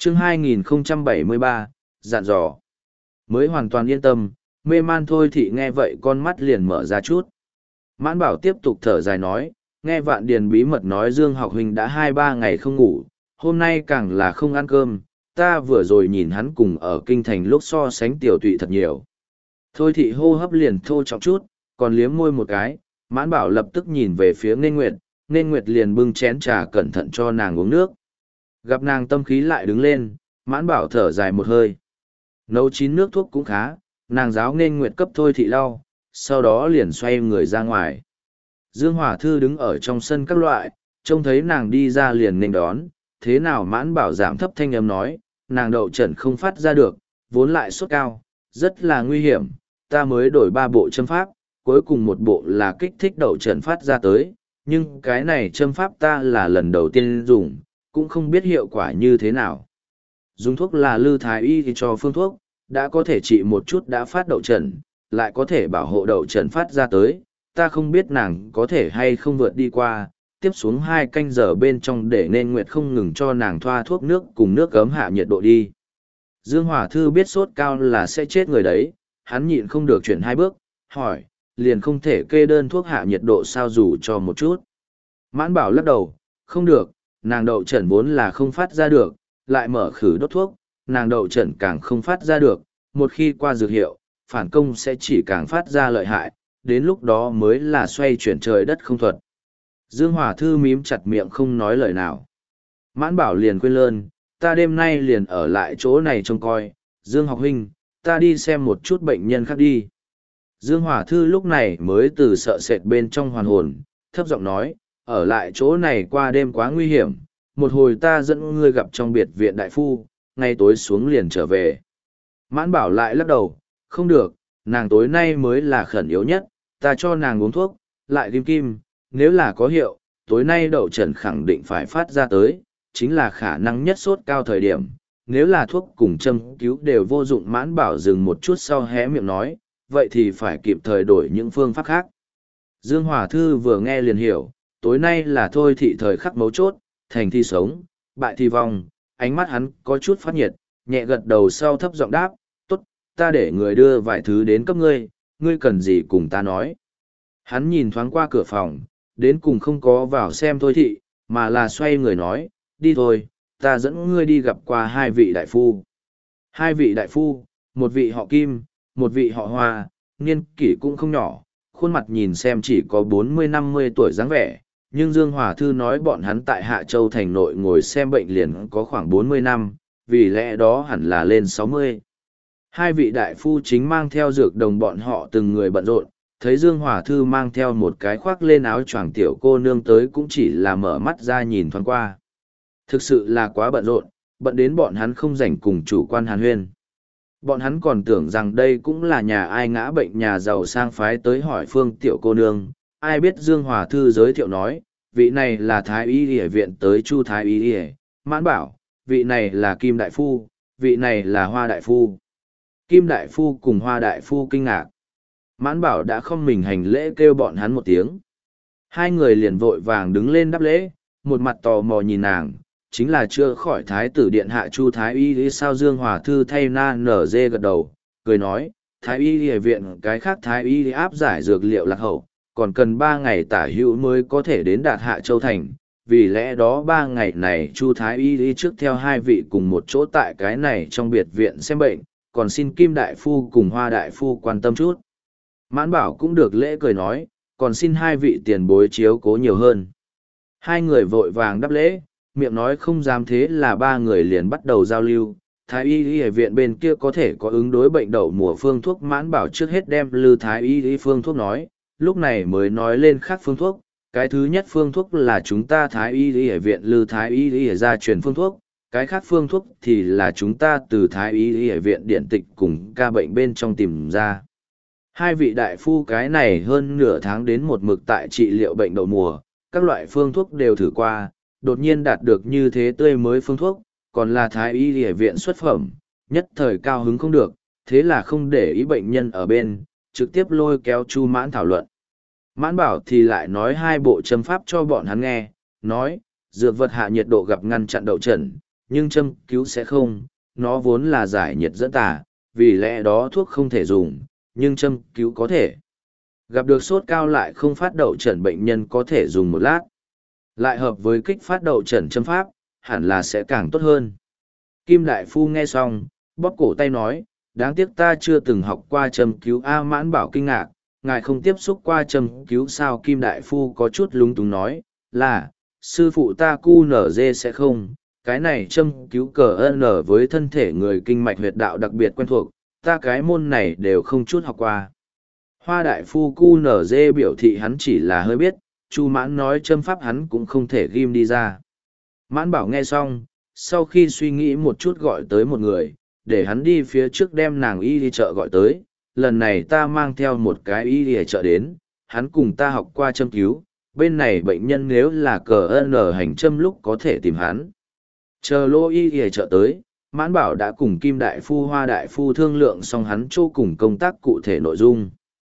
Chương 2073, dặn dò. Mới hoàn toàn yên tâm, mê man Thôi Thị nghe vậy con mắt liền mở ra chút. Mãn Bảo tiếp tục thở dài nói, nghe Vạn Điền bí mật nói Dương Học huynh đã 2-3 ngày không ngủ, hôm nay càng là không ăn cơm, ta vừa rồi nhìn hắn cùng ở kinh thành lúc so sánh tiểu tụy thật nhiều. Thôi Thị hô hấp liền thô trọng chút, còn liếm môi một cái, Mãn Bảo lập tức nhìn về phía Nên Nguyệt liền bưng chén trà cẩn thận cho nàng uống nước. Gặp nàng tâm khí lại đứng lên, Mãn Bảo thở dài một hơi. Nấu chín nước thuốc cũng khá, nàng giáo Nên Nguyệt cấp Thôi Thị lau, sau đó liền xoay người ra ngoài. Dương Hòa Thư đứng ở trong sân các loại, trông thấy nàng đi ra liền nên đón, thế nào Mãn Bảo giảm thấp thanh âm nói, nàng đậu trần không phát ra được, vốn lại sốt cao, rất là nguy hiểm, ta mới đổi 3 bộ châm pháp, cuối cùng một bộ là kích thích đậu trần phát ra tới, nhưng cái này châm pháp ta là lần đầu tiên dùng, cũng không biết hiệu quả như thế nào. Dùng thuốc là Lư Thái Y thì cho phương thuốc, đã có thể trị một chút đã phát đậu trần, lại có thể bảo hộ đậu trần phát ra tới, ta không biết nàng có thể hay không vượt đi qua, tiếp xuống 2 canh giờ bên trong để Nên Nguyệt không ngừng cho nàng thoa thuốc nước cùng nước ấm hạ nhiệt độ đi. Dương Hòa Thư biết sốt cao là sẽ chết người đấy, hắn nhịn không được chuyển 2 bước, hỏi, liền không thể kê đơn thuốc hạ nhiệt độ sao dù cho một chút. Mãn Bảo lắc đầu, không được, nàng đậu trần vốn là không phát ra được, lại mở khử đốt thuốc, nàng đậu trần càng không phát ra được, một khi qua dược hiệu, phản công sẽ chỉ càng phát ra lợi hại, đến lúc đó mới là xoay chuyển trời đất không thuật. Dương Hòa Thư mím chặt miệng không nói lời nào. Mãn Bảo liền quên lơn, ta đêm nay liền ở lại chỗ này trông coi, Dương học huynh, ta đi xem một chút bệnh nhân khác đi. Dương Hòa Thư lúc này mới từ sợ sệt bên trong hoàn hồn, thấp giọng nói, ở lại chỗ này qua đêm quá nguy hiểm, một hồi ta dẫn ngươi gặp trong biệt viện đại phu, ngay tối xuống liền trở về. Mãn Bảo lại lắc đầu, không được, nàng tối nay mới là khẩn yếu nhất, ta cho nàng uống thuốc, lại kim kim, nếu là có hiệu, tối nay đậu trần khẳng định phải phát ra tới, chính là khả năng nhất sốt cao thời điểm. Nếu là thuốc cùng châm cứu đều vô dụng. Mãn Bảo dừng một chút sau hé miệng nói, vậy thì phải kịp thời đổi những phương pháp khác. Dương Hòa Thư vừa nghe liền hiểu, tối nay là Thôi Thị thời khắc mấu chốt, thành thi sống, bại thi vong, ánh mắt hắn có chút phát nhiệt, nhẹ gật đầu sau thấp giọng đáp, tốt, ta để người đưa vài thứ đến cấp ngươi, ngươi cần gì cùng ta nói. Hắn nhìn thoáng qua cửa phòng, đến cùng không có vào xem Thôi Thị, mà là xoay người nói, đi thôi, ta dẫn ngươi đi gặp qua 2 vị đại phu. 2 vị đại phu, một vị họ Kim, một vị họ Hoa, niên kỷ cũng không nhỏ, khuôn mặt nhìn xem chỉ có 40-50 tuổi dáng vẻ, nhưng Dương Hòa Thư nói bọn hắn tại Hạ Châu thành nội ngồi xem bệnh liền có khoảng 40 năm, vì lẽ đó hẳn là lên 60. 2 vị đại phu chính mang theo dược đồng bọn họ từng người bận rộn, thấy Dương Hòa Thư mang theo một cái khoác lên áo choàng tiểu cô nương tới cũng chỉ là mở mắt ra nhìn thoáng qua. Thực sự là quá bận rộn, bận đến bọn hắn không rảnh cùng chủ quan hàn huyên. Bọn hắn còn tưởng rằng đây cũng là nhà ai ngã bệnh nhà giàu sang phái tới hỏi Phương tiểu cô nương, ai biết Dương Hòa Thư giới thiệu nói, vị này là Thái Y Y viện tới Chu Thái Y Y, Mãn Bảo, vị này là Kim Đại Phu, vị này là Hoa Đại Phu. Kim Đại Phu cùng Hoa Đại Phu kinh ngạc. Mãn Bảo đã không mình hành lễ kêu bọn hắn một tiếng. 2 người liền vội vàng đứng lên đáp lễ, một mặt tò mò nhìn nàng, chính là chưa khỏi Thái tử điện hạ Chu Thái Y sao. Dương Hòa Thư thay na nở dê gật đầu, cười nói, Thái Y Y viện cái khác Thái Y áp giải dược liệu lạc hậu, còn cần 3 ngày tả hữu mới có thể đến đạt Hạ Châu thành, vì lẽ đó 3 ngày này Chu Thái Y trước theo 2 vị cùng một chỗ tại cái này trong biệt viện xem bệnh, còn xin Kim Đại Phu cùng Hoa Đại Phu quan tâm chút. Mãn Bảo cũng được lễ cười nói, còn xin 2 vị tiền bối chiếu cố nhiều hơn. 2 người vội vàng đáp lễ, miệng nói không dám, thế là 3 người liền bắt đầu giao lưu. Thái Y Y viện bên kia có thể có ứng đối bệnh đậu mùa phương thuốc. Mãn Bảo trước hết đem Lư Thái Y phương thuốc nói, lúc này mới nói lên khác phương thuốc. Cái thứ nhất phương thuốc là chúng ta Thái Y Y viện Lư Thái Y gia truyền phương thuốc, cái khác phương thuốc thì là chúng ta từ Thái Y Y viện điện tịch cùng ca bệnh bên trong tìm ra. 2 vị đại phu cái này hơn nửa tháng đến một mực tại trị liệu bệnh đậu mùa, các loại phương thuốc đều thử qua, đột nhiên đạt được như thế tươi mới phương thuốc, còn là Thái Y Y viện xuất phẩm, nhất thời cao hứng không được, thế là không để ý bệnh nhân ở bên, trực tiếp lôi kéo Chu Mãn thảo luận. Mãn Bảo thì lại nói 2 bộ châm pháp cho bọn hắn nghe, nói, dược vật hạ nhiệt độ gặp ngăn chặn đậu trần, nhưng châm cứu sẽ không, nó vốn là giải nhiệt dẫn tả, vì lẽ đó thuốc không thể dùng, nhưng châm cứu có thể. Gặp được sốt cao lại không phát đậu trần bệnh nhân có thể dùng một lát. Lại hợp với kích phát đậu trần châm pháp, hẳn là sẽ càng tốt hơn. Kim Đại Phu nghe xong, bóp cổ tay nói, đáng tiếc ta chưa từng học qua châm cứu. A Mãn Bảo kinh ngạc, ngài không tiếp xúc qua châm cứu sao? Kim Đại Phu có chút lúng túng nói, là, sư phụ ta QNZ sẽ không, cái này châm cứu cờ N với thân thể người kinh mạch huyệt đạo đặc biệt quen thuộc, ta cái môn này đều không chút học qua. Hoa Đại Phu QNZ biểu thị hắn chỉ là hơi biết, Chu Mãn nói châm pháp hắn cũng không thể ghim đi ra. Mãn Bảo nghe xong, sau khi suy nghĩ một chút gọi tới một người, để hắn đi phía trước đem nàng y đi chợ gọi tới. Lần này ta mang theo một cái y đi chợ đến, hắn cùng ta học qua châm cứu, bên này bệnh nhân nếu là cờ N hành châm lúc có thể tìm hắn. Chờ Lô y đi chợ tới, Mãn Bảo đã cùng Kim Đại Phu Hoa Đại Phu thương lượng xong hắn chỗ cùng công tác cụ thể nội dung.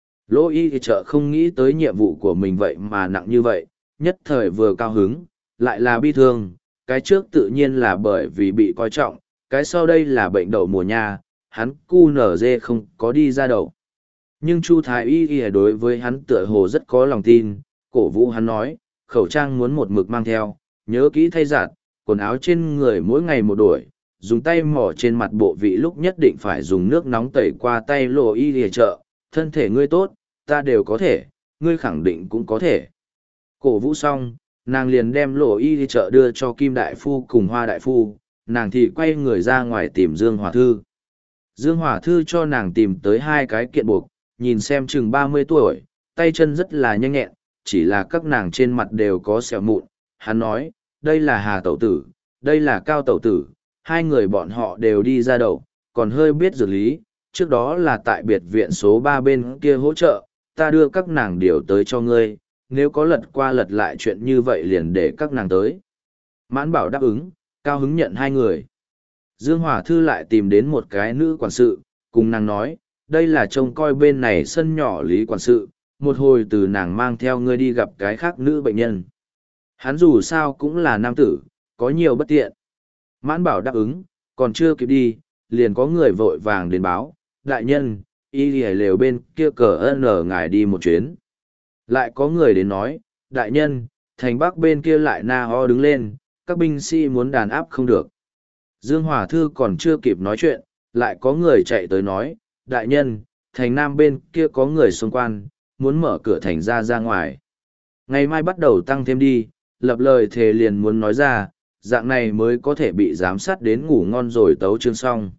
Lô y đi chợ không nghĩ tới nhiệm vụ của mình vậy mà nặng như vậy, nhất thời vừa cao hứng, lại là bi thương. Cái trước tự nhiên là bởi vì bị coi trọng, cái sau đây là bệnh đậu mùa nha, hắn QNZ không có đi ra đậu. Nhưng Chu Thái Y đối với hắn tựa hồ rất có lòng tin, cổ vũ hắn nói, khẩu trang muốn một mực mang theo, nhớ kỹ thay giặt, quần áo trên người mỗi ngày một đổi, dùng tay mỏ trên mặt bộ vị lúc nhất định phải dùng nước nóng tẩy qua tay. Lô y đi chợ, thân thể ngươi tốt, ta đều có thể, ngươi khẳng định cũng có thể. Cổ vũ xong, nàng liền đem Lô y đi chợ đưa cho Kim Đại Phu cùng Hoa Đại Phu, nàng thì quay người ra ngoài tìm Dương Hòa Thư. Dương Hòa Thư cho nàng tìm tới hai cái kiện buộc, nhìn xem chừng 30 tuổi, tay chân rất là nhanh nhẹn, chỉ là các nàng trên mặt đều có sẹo mụn. Hắn nói, đây là Hà Tẩu Tử, đây là Cao Tẩu Tử, hai người bọn họ đều đi ra đậu, còn hơi biết dược lý, trước đó là tại biệt viện số 3 bên kia hỗ trợ, ta đưa các nàng điều tới cho ngươi, nếu có lật qua lật lại chuyện như vậy liền để các nàng tới. Mãn Bảo đáp ứng, cao hứng nhận hai người. Dương Hòa Thư lại tìm đến một cái nữ quản sự, cùng nàng nói, đây là trông coi bên này sân nhỏ Lý quản sự, một hồi từ nàng mang theo ngươi đi gặp cái khác nữ bệnh nhân. Hắn dù sao cũng là nam tử, có nhiều bất tiện. Mãn Bảo đáp ứng, còn chưa kịp đi, liền có người vội vàng đến báo, đại nhân, y lìa lều bên kia cờ N ngài đi một chuyến. Lại có người đến nói, đại nhân, thành bắc bên kia lại na ho đứng lên, các binh sĩ muốn đàn áp không được. Dương Hòa Thư còn chưa kịp nói chuyện, lại có người chạy tới nói, đại nhân, thành nam bên kia có người xung quan, muốn mở cửa thành ra ngoài. Ngày mai bắt đầu tăng thêm đi, lập lời thề liền muốn nói ra, dạng này mới có thể bị giám sát đến ngủ ngon rồi tấu chương xong.